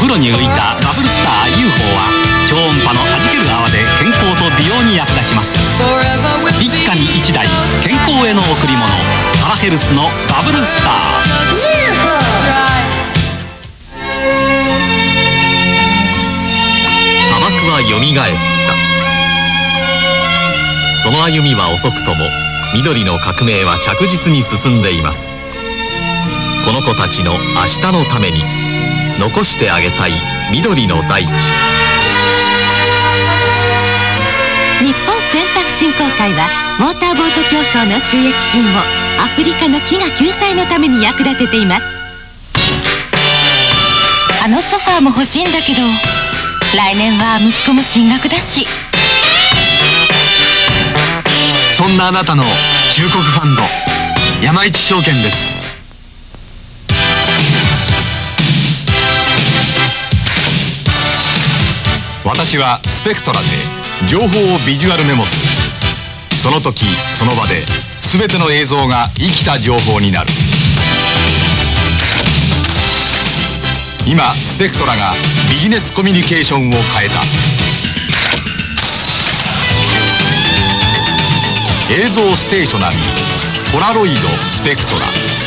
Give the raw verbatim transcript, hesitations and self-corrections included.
風呂に浮いたバブルスター ユーフォー は超音波の弾ける泡で健康と美容に役立ちます。一家に一台健康への贈り物、パラヘルスのバブルスター ユーフォー。 砂漠はよみがえった。その歩みは遅くとも緑の革命は着実に進んでいます。この子たちの明日のために残してあげたい緑の大地。 日本選択振興会はモーターボート競争の収益金をアフリカの飢餓救済のために役立てています。あのソファーも欲しいんだけど、来年は息子も進学だし。 そんなあなたの忠告ファンド、山一証券です。 私はスペクトラで情報をビジュアルメモする。その時その場で全ての映像が生きた情報になる。今スペクトラがビジネスコミュニケーションを変えた。映像ステーショナリーポラロイドスペクトラ。